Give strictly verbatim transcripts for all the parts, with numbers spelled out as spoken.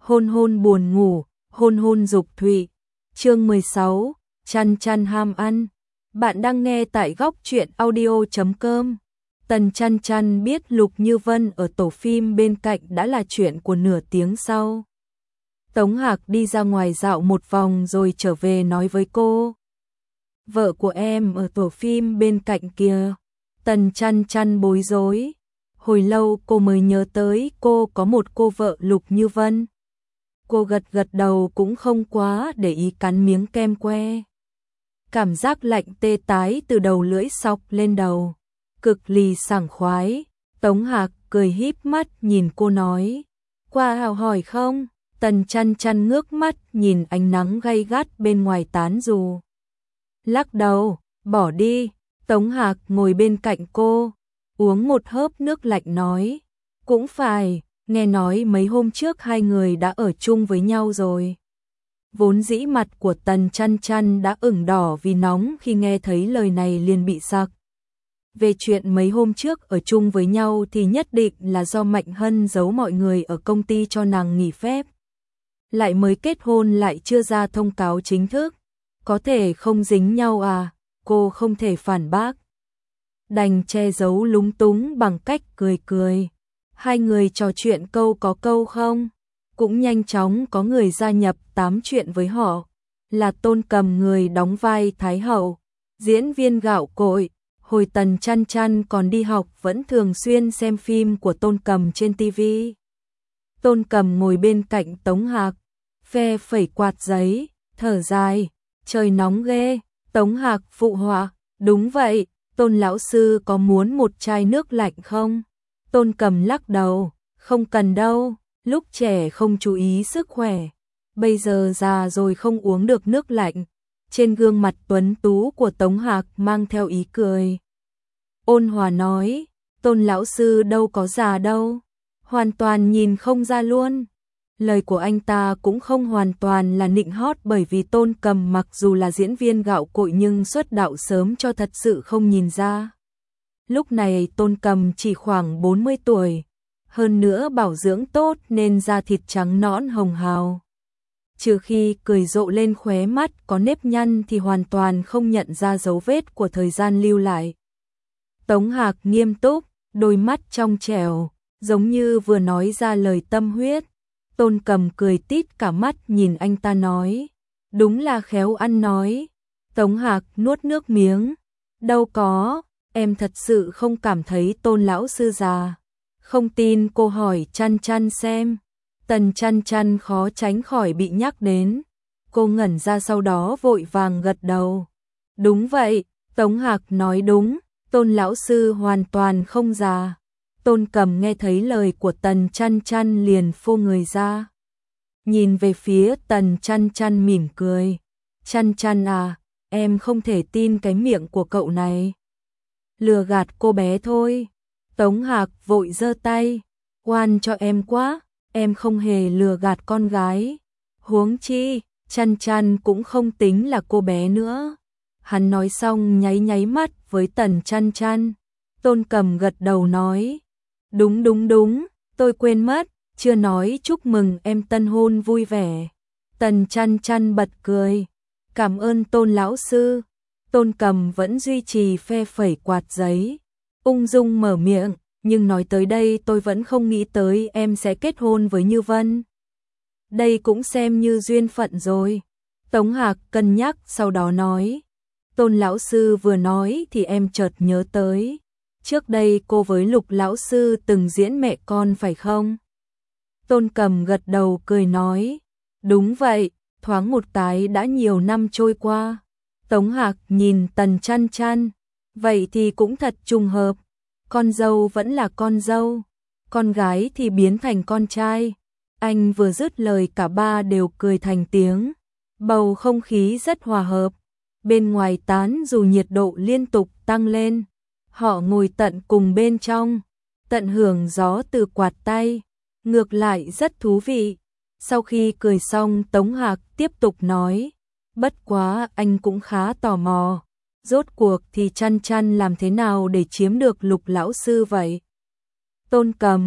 hôn hôn buồn ngủ, hôn hôn dục thụy. Chương mười sáu, chăn chăn ham ăn. Bạn đang nghe tại góc truyện audio chấm com. Tần Chăn Chăn biết Lục Như Vân ở tổ phim bên cạnh đã là chuyện của nửa tiếng sau. Tống Hạc đi ra ngoài dạo một vòng rồi trở về nói với cô. Vợ của em ở tổ phim bên cạnh kìa. Tần Chăn Chăn bối rối. Hồi lâu cô mới nhớ tới cô có một cô vợ Lục Như Vân. Cô gật gật đầu cũng không quá để ý, cắn miếng kem que. Cảm giác lạnh tê tái từ đầu lưỡi xộc lên đầu. Cực lì sảng khoái. Tống Hạc cười híp mắt nhìn cô nói. Qua hào hỏi không? Tần Chăn Chăn ngước mắt nhìn ánh nắng gay gắt bên ngoài tán dù. Lắc đầu, bỏ đi. Tống Hạc ngồi bên cạnh cô, uống một hớp nước lạnh nói. Cũng phải, nghe nói mấy hôm trước hai người đã ở chung với nhau rồi. Vốn dĩ mặt của Tần Chăn Chăn đã ửng đỏ vì nóng, khi nghe thấy lời này liền bị sặc. Về chuyện mấy hôm trước ở chung với nhau thì nhất định là do Mạnh Hân giấu mọi người ở công ty cho nàng nghỉ phép. Lại mới kết hôn lại chưa ra thông cáo chính thức. Có thể không dính nhau à? Cô không thể phản bác. Đành che giấu lúng túng bằng cách cười cười. Hai người trò chuyện câu có câu không. Cũng nhanh chóng có người gia nhập tám chuyện với họ. Là Tôn Cầm, người đóng vai Thái Hậu. Diễn viên gạo cội. Hồi Tần Chăn Chăn còn đi học vẫn thường xuyên xem phim của Tôn Cầm trên ti vi. Tôn Cầm ngồi bên cạnh Tống Hạc, phe phẩy quạt giấy, thở dài. Trời nóng ghê. Tống Hạc phụ họa. Đúng vậy. Tôn lão sư có muốn một chai nước lạnh không? Tôn Cầm lắc đầu. Không cần đâu. Lúc trẻ không chú ý sức khỏe. Bây giờ già rồi không uống được nước lạnh. Trên gương mặt tuấn tú của Tống Hạc mang theo ý cười. Ôn hòa nói. Tôn lão sư đâu có già đâu. Hoàn toàn nhìn không ra luôn. Lời của anh ta cũng không hoàn toàn là nịnh hót, bởi vì Tôn Cầm mặc dù là diễn viên gạo cội nhưng xuất đạo sớm cho thật sự không nhìn ra. Lúc này Tôn Cầm chỉ khoảng bốn mươi tuổi, hơn nữa bảo dưỡng tốt nên da thịt trắng nõn hồng hào. Trừ khi cười rộ lên khóe mắt có nếp nhăn thì hoàn toàn không nhận ra dấu vết của thời gian lưu lại. Tống Hạc nghiêm túc, đôi mắt trong trẻo, giống như vừa nói ra lời tâm huyết. Tôn Cầm cười tít cả mắt nhìn anh ta nói. Đúng là khéo ăn nói. Tống Hạc nuốt nước miếng. Đâu có, em thật sự không cảm thấy Tôn lão sư già. Không tin cô hỏi Chăn Chăn xem. Tần Chăn Chăn khó tránh khỏi bị nhắc đến. Cô ngẩn ra sau đó vội vàng gật đầu. Đúng vậy, Tống Hạc nói đúng. Tôn lão sư hoàn toàn không già. Tôn Cầm nghe thấy lời của Tần Chăn Chăn liền phô người ra. Nhìn về phía Tần Chăn Chăn mỉm cười. Chăn Chăn à, em không thể tin cái miệng của cậu này. Lừa gạt cô bé thôi. Tống Hạc vội giơ tay. Oan cho em quá, em không hề lừa gạt con gái. Huống chi, Chăn Chăn cũng không tính là cô bé nữa. Hắn nói xong nháy nháy mắt với Tần Chăn Chăn. Tôn Cầm gật đầu nói. Đúng đúng đúng, tôi quên mất, chưa nói chúc mừng em tân hôn vui vẻ. Tần Chăn Chăn bật cười. Cảm ơn Tôn lão sư. Tôn Cầm vẫn duy trì phe phẩy quạt giấy. Ung dung mở miệng, nhưng nói tới đây tôi vẫn không nghĩ tới em sẽ kết hôn với Như Vân. Đây cũng xem như duyên phận rồi. Tống Hạc cân nhắc sau đó nói. Tôn lão sư vừa nói thì em chợt nhớ tới. Trước đây cô với Lục lão sư từng diễn mẹ con phải không? Tôn Cầm gật đầu cười nói. Đúng vậy, thoáng một cái đã nhiều năm trôi qua. Tống Hạc nhìn Tần Chăn Chăn. Vậy thì cũng thật trùng hợp. Con dâu vẫn là con dâu. Con gái thì biến thành con trai. Anh vừa dứt lời cả ba đều cười thành tiếng. Bầu không khí rất hòa hợp. Bên ngoài tán dù nhiệt độ liên tục tăng lên. Họ ngồi tận cùng bên trong, tận hưởng gió từ quạt tay, ngược lại rất thú vị. Sau khi cười xong Tống Hạc tiếp tục nói, bất quá anh cũng khá tò mò, rốt cuộc thì Chăn Chăn làm thế nào để chiếm được Lục lão sư vậy? Tôn Cầm,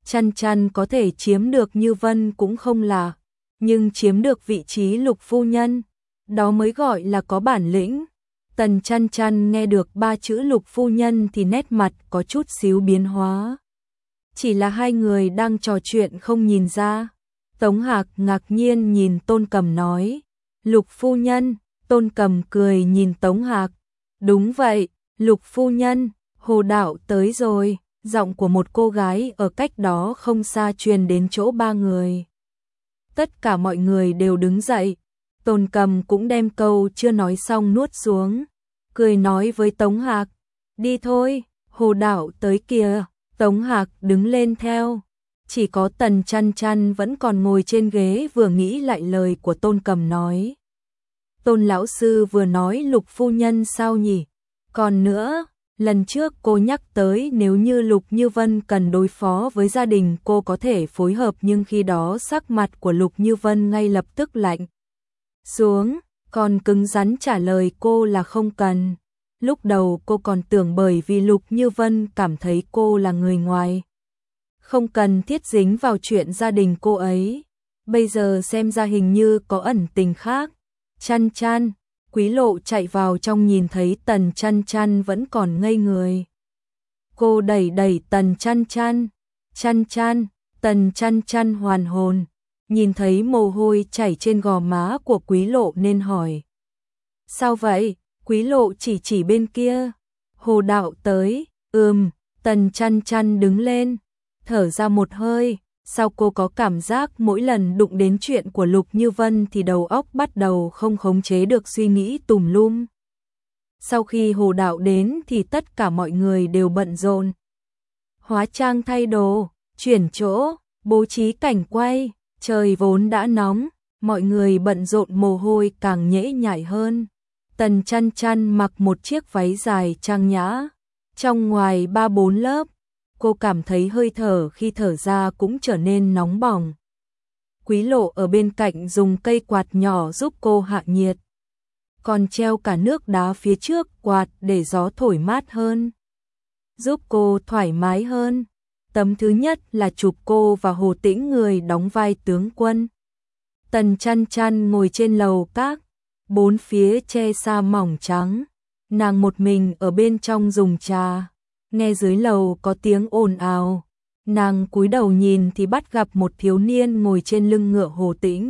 Chăn chăn có thể chiếm được Như Vân cũng không lạ, nhưng chiếm được vị trí Lục phu nhân, đó mới gọi là có bản lĩnh. Tần Chăn Chăn nghe được ba chữ Lục phu nhân thì nét mặt có chút xíu biến hóa. Chỉ là hai người đang trò chuyện không nhìn ra. Tống Hạc ngạc nhiên nhìn Tôn Cầm nói, Lục phu nhân. Tôn Cầm cười nhìn Tống Hạc, đúng vậy, Lục phu nhân, Hồ Đạo tới rồi. Giọng của một cô gái ở cách đó không xa truyền đến chỗ ba người. Tất cả mọi người đều đứng dậy. Tôn Cầm cũng đem câu chưa nói xong nuốt xuống, cười nói với Tống Hạc, đi thôi, Hồ Đạo tới kìa. Tống Hạc đứng lên theo. Chỉ có Tần Chăn Chăn vẫn còn ngồi trên ghế vừa nghĩ lại lời của Tôn Cầm nói. Tôn lão sư vừa nói Lục phu nhân sao nhỉ? Còn nữa, lần trước cô nhắc tới nếu như Lục Như Vân cần đối phó với gia đình cô có thể phối hợp, nhưng khi đó sắc mặt của Lục Như Vân ngay lập tức lạnh xuống, còn cứng rắn trả lời cô là không cần. Lúc đầu cô còn tưởng bởi vì Lục Như Vân cảm thấy cô là người ngoài, không cần thiết dính vào chuyện gia đình cô ấy. Bây giờ xem ra hình như có ẩn tình khác. Chăn Chăn, Quý Lộ chạy vào trong nhìn thấy Tần Chăn Chăn vẫn còn ngây người. Cô đẩy đẩy Tần Chăn Chăn, Chăn Chăn, Tần Chăn Chăn hoàn hồn, nhìn thấy mồ hôi chảy trên gò má của Quý Lộ nên hỏi. Sao vậy? Quý Lộ chỉ chỉ bên kia. Hồ Đạo tới. Ừm. Tần Chăn Chăn đứng lên, thở ra một hơi. Sao cô có cảm giác mỗi lần đụng đến chuyện của Lục Như Vân thì đầu óc bắt đầu không khống chế được suy nghĩ tùm lum. Sau khi Hồ Đạo đến thì tất cả mọi người đều bận rộn. Hóa trang thay đồ, chuyển chỗ, bố trí cảnh quay, trời vốn đã nóng, mọi người bận rộn mồ hôi càng nhễ nhại hơn. Tần Chăn Chăn mặc một chiếc váy dài trang nhã, trong ngoài ba bốn lớp. Cô cảm thấy hơi thở khi thở ra cũng trở nên nóng bỏng. Quý Lộ ở bên cạnh dùng cây quạt nhỏ giúp cô hạ nhiệt, còn treo cả nước đá phía trước quạt để gió thổi mát hơn, giúp cô thoải mái hơn. Tấm thứ nhất là chụp cô và Hồ Tĩnh người đóng vai tướng quân. Tần Chăn Chăn ngồi trên lầu các, bốn phía che sa mỏng trắng, nàng một mình ở bên trong dùng trà. Nghe dưới lầu có tiếng ồn ào, nàng cúi đầu nhìn thì bắt gặp một thiếu niên ngồi trên lưng ngựa Hồ Tĩnh.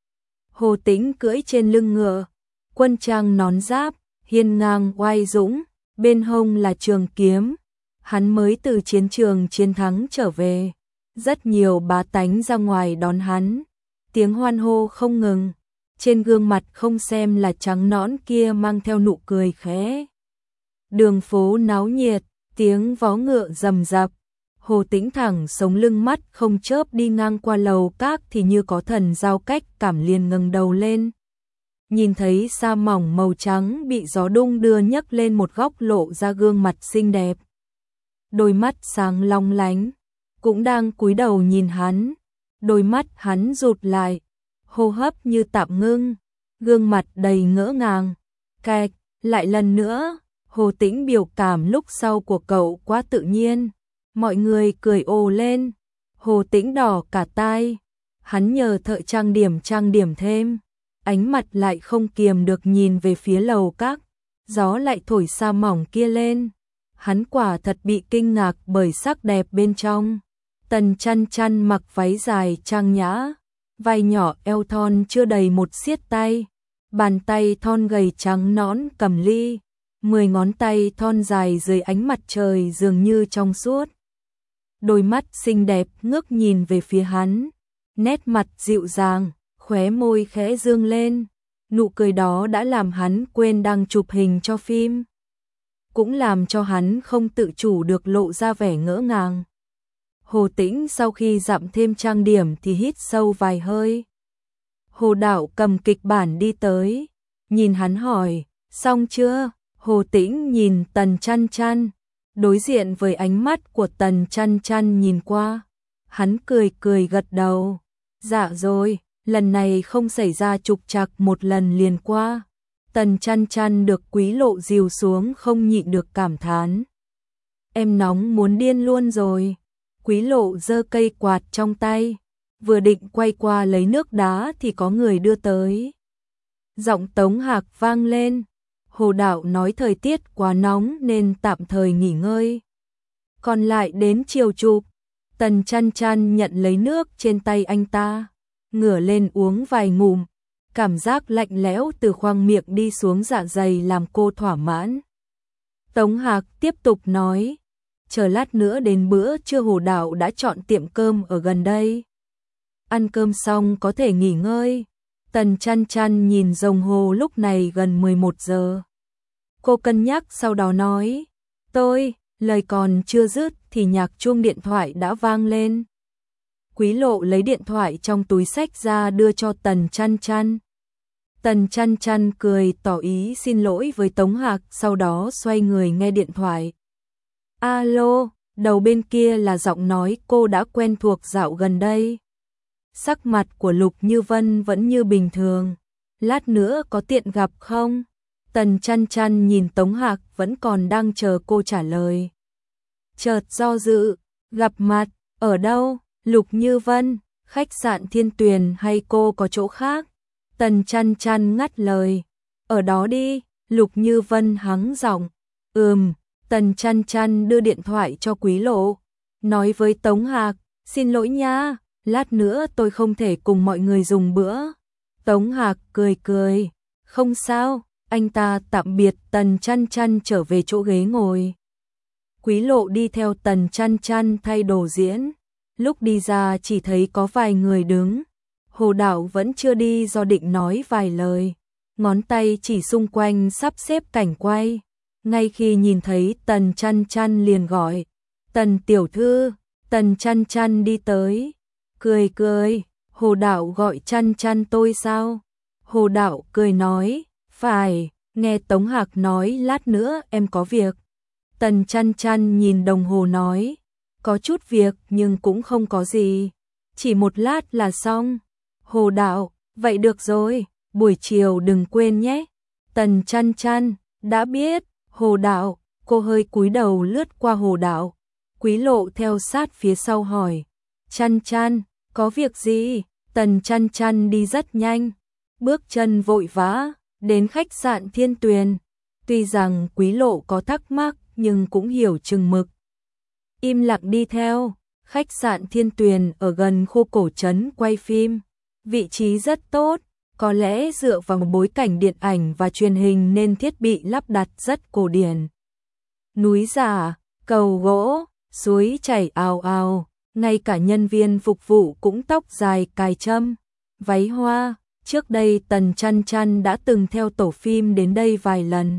Hồ Tĩnh cưỡi trên lưng ngựa, quân trang nón giáp, hiên ngang oai dũng, bên hông là trường kiếm. Hắn mới từ chiến trường chiến thắng trở về, rất nhiều bá tánh ra ngoài đón hắn, tiếng hoan hô không ngừng, trên gương mặt không xem là trắng nõn kia mang theo nụ cười khẽ. Đường phố náo nhiệt, tiếng vó ngựa rầm rập. Hồ Tĩnh thẳng sống lưng mắt không chớp đi ngang qua lầu các thì như có thần giao cách cảm, liền ngẩng đầu lên. Nhìn thấy sa mỏng màu trắng bị gió đung đưa nhấc lên một góc lộ ra gương mặt xinh đẹp. Đôi mắt sáng long lánh, cũng đang cúi đầu nhìn hắn. Đôi mắt hắn rụt lại, hô hấp như tạm ngưng, gương mặt đầy ngỡ ngàng. Kẹt, lại lần nữa. Hồ Tĩnh biểu cảm lúc sau của cậu quá tự nhiên, mọi người cười ồ lên. Hồ Tĩnh đỏ cả tai, hắn nhờ thợ trang điểm trang điểm thêm, ánh mặt lại không kiềm được nhìn về phía lầu các, gió lại thổi sa mỏng kia lên. Hắn quả thật bị kinh ngạc bởi sắc đẹp bên trong. Tần Chăn Chăn mặc váy dài trang nhã, vai nhỏ eo thon chưa đầy một xiết tay, bàn tay thon gầy trắng nõn cầm ly. Mười ngón tay thon dài dưới ánh mặt trời dường như trong suốt. Đôi mắt xinh đẹp ngước nhìn về phía hắn, nét mặt dịu dàng, khóe môi khẽ dương lên. Nụ cười đó đã làm hắn quên đang chụp hình cho phim, cũng làm cho hắn không tự chủ được lộ ra vẻ ngỡ ngàng. Hồ Tĩnh sau khi dặm thêm trang điểm thì hít sâu vài hơi. Hồ Đạo cầm kịch bản đi tới, nhìn hắn hỏi, xong chưa? Hồ Tĩnh nhìn Tần Chăn Chăn, đối diện với ánh mắt của Tần Chăn Chăn nhìn qua. Hắn cười cười gật đầu. Dạ rồi, lần này không xảy ra trục trặc một lần liền qua. Tần Chăn Chăn được Quý Lộ dìu xuống không nhịn được cảm thán. Em nóng muốn điên luôn rồi. Quý Lộ giơ cây quạt trong tay, vừa định quay qua lấy nước đá thì có người đưa tới. Giọng Tống Hạc vang lên, Hồ Đạo nói thời tiết quá nóng nên tạm thời nghỉ ngơi. Còn lại đến chiều chụp. Tần Chăn Chăn nhận lấy nước trên tay anh ta, ngửa lên uống vài ngụm, cảm giác lạnh lẽo từ khoang miệng đi xuống dạ dày làm cô thỏa mãn. Tống Hạc tiếp tục nói, chờ lát nữa đến bữa trưa Hồ Đạo đã chọn tiệm cơm ở gần đây. Ăn cơm xong có thể nghỉ ngơi. Tần Chăn Chăn nhìn đồng hồ lúc này gần mười một giờ. Cô cân nhắc sau đó nói, tôi, lời còn chưa dứt thì nhạc chuông điện thoại đã vang lên. Quý Lộ lấy điện thoại trong túi xách ra đưa cho Tần Chăn Chăn. Tần Chăn Chăn cười tỏ ý xin lỗi với Tống Hạc, sau đó xoay người nghe điện thoại. Alo, đầu bên kia là giọng nói cô đã quen thuộc dạo gần đây. Sắc mặt của Lục Như Vân vẫn như bình thường. Lát nữa có tiện gặp không? Tần Chăn Chăn nhìn Tống Hạc vẫn còn đang chờ cô trả lời. Chợt do dự, gặp mặt, ở đâu? Lục Như Vân, khách sạn Thiên Tuyền hay cô có chỗ khác? Tần Chăn Chăn ngắt lời. Ở đó đi, Lục Như Vân hắng giọng. Ừm, Tần Chăn Chăn đưa điện thoại cho Quý Lộ. Nói với Tống Hạc, xin lỗi nha, lát nữa tôi không thể cùng mọi người dùng bữa. Tống Hạc cười cười, không sao, anh ta tạm biệt Tần Chăn Chăn trở về chỗ ghế ngồi. Quý Lộ đi theo Tần Chăn Chăn thay đồ diễn. Lúc đi ra chỉ thấy có vài người đứng. Hồ Đạo vẫn chưa đi do định nói vài lời. Ngón tay chỉ xung quanh sắp xếp cảnh quay. Ngay khi nhìn thấy Tần Chăn Chăn liền gọi. Tần tiểu thư, Tần Chăn Chăn đi tới. Cười cười, Hồ Đạo gọi Chăn Chăn tôi sao? Hồ Đạo cười nói, phải, nghe Tống Hạc nói lát nữa em có việc. Tần Chăn Chăn nhìn đồng hồ nói, có chút việc nhưng cũng không có gì, chỉ một lát là xong. Hồ Đạo, vậy được rồi, buổi chiều đừng quên nhé. Tần Chăn Chăn, đã biết. Hồ Đạo, cô hơi cúi đầu lướt qua Hồ Đạo. Quý Lộ theo sát phía sau hỏi, Chăn Chăn, có việc gì? Tần Chăn Chăn đi rất nhanh, bước chân vội vã, đến khách sạn Thiên Tuyền. Tuy rằng Quý Lộ có thắc mắc nhưng cũng hiểu chừng mực. Im lặng đi theo, khách sạn Thiên Tuyền ở gần khu cổ trấn quay phim. Vị trí rất tốt, có lẽ dựa vào một bối cảnh điện ảnh và truyền hình nên thiết bị lắp đặt rất cổ điển. Núi giả, cầu gỗ, suối chảy ào ào, ngay cả nhân viên phục vụ cũng tóc dài cài trâm, váy hoa. Trước đây Tần Chăn Chăn đã từng theo tổ phim đến đây vài lần.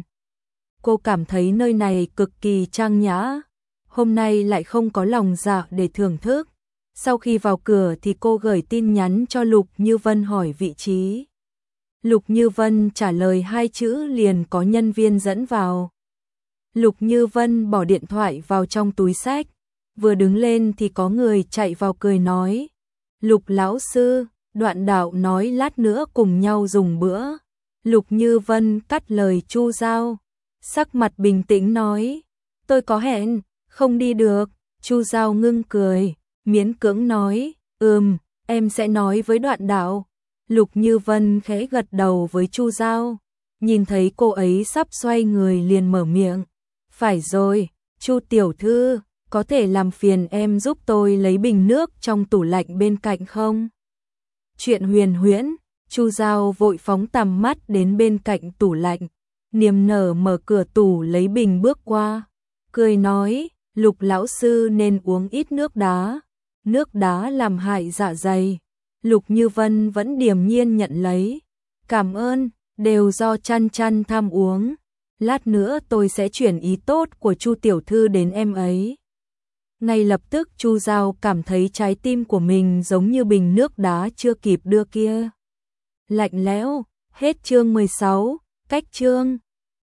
Cô cảm thấy nơi này cực kỳ trang nhã. Hôm nay lại không có lòng dạ để thưởng thức. Sau khi vào cửa thì cô gửi tin nhắn cho Lục Như Vân hỏi vị trí. Lục Như Vân trả lời hai chữ liền có nhân viên dẫn vào. Lục Như Vân bỏ điện thoại vào trong túi xách, vừa đứng lên thì có người chạy vào cười nói, Lục lão sư, Đoạn Đạo nói lát nữa cùng nhau dùng bữa. Lục Như Vân cắt lời Chu Giao, sắc mặt bình tĩnh nói, tôi có hẹn, không đi được. Chu Giao ngưng cười, miễn cưỡng nói, ừm, em sẽ nói với Đoạn Đạo. Lục Như Vân khẽ gật đầu với Chu Giao, nhìn thấy cô ấy sắp xoay người liền mở miệng, phải rồi, Chu tiểu thư, có thể làm phiền em giúp tôi lấy bình nước trong tủ lạnh bên cạnh không? Chuyện huyền huyễn. Chu Giao vội phóng tầm mắt đến bên cạnh tủ lạnh, niềm nở mở cửa tủ lấy bình bước qua, cười nói, Lục lão sư nên uống ít nước đá, nước đá làm hại dạ dày. Lục Như Vân vẫn điềm nhiên nhận lấy, cảm ơn, đều do Chăn Chăn tham uống, lát nữa tôi sẽ chuyển ý tốt của Chu tiểu thư đến em ấy. Ngay lập tức Chu Giao cảm thấy trái tim của mình giống như bình nước đá chưa kịp đưa kia. Lạnh lẽo. Hết chương mười sáu, cách chương.